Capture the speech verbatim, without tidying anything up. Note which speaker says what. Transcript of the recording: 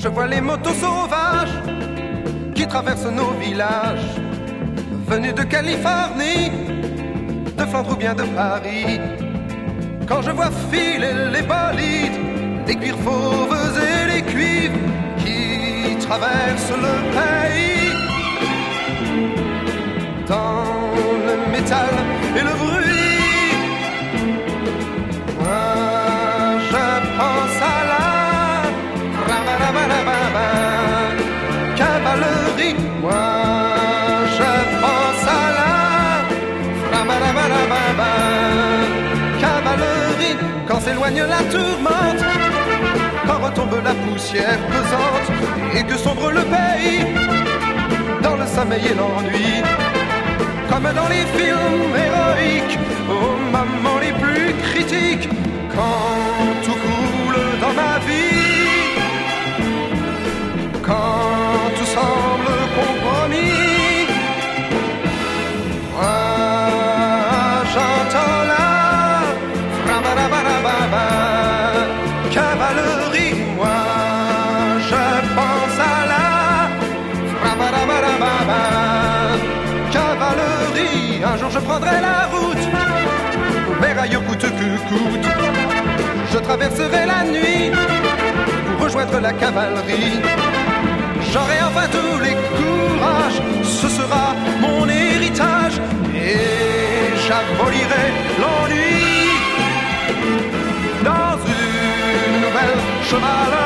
Speaker 1: je vois les motos sauvages qui traversent nos villages, venus de Californie, de Flandre ou bien de Paris. Quand je vois filer les bolides, les cuirs fauves et les cuivres qui traversent le pays, dans le métal et le bruit, moi je pense à la cavalerie. Moi je pense à la cavalerie. Quand s'éloigne la tourmente, quand retombe la poussière pesante et que sombre le pays dans le sommeil et l'ennui, comme dans les films héroïques, aux moments les plus critiques, quand tout coule dans ma vie, quand tout semble compromis, moi j'entends la frabarabara cavalerie. Moi je pense à la frabarabara cavalerie. Un jour je prendrai la route, mes rails coûte que coûte, je traverserai la nuit pour rejoindre la cavalerie. J'aurai enfin tous les courages, ce sera mon héritage, et j'abolirai l'ennui dans une nouvelle chevalerie.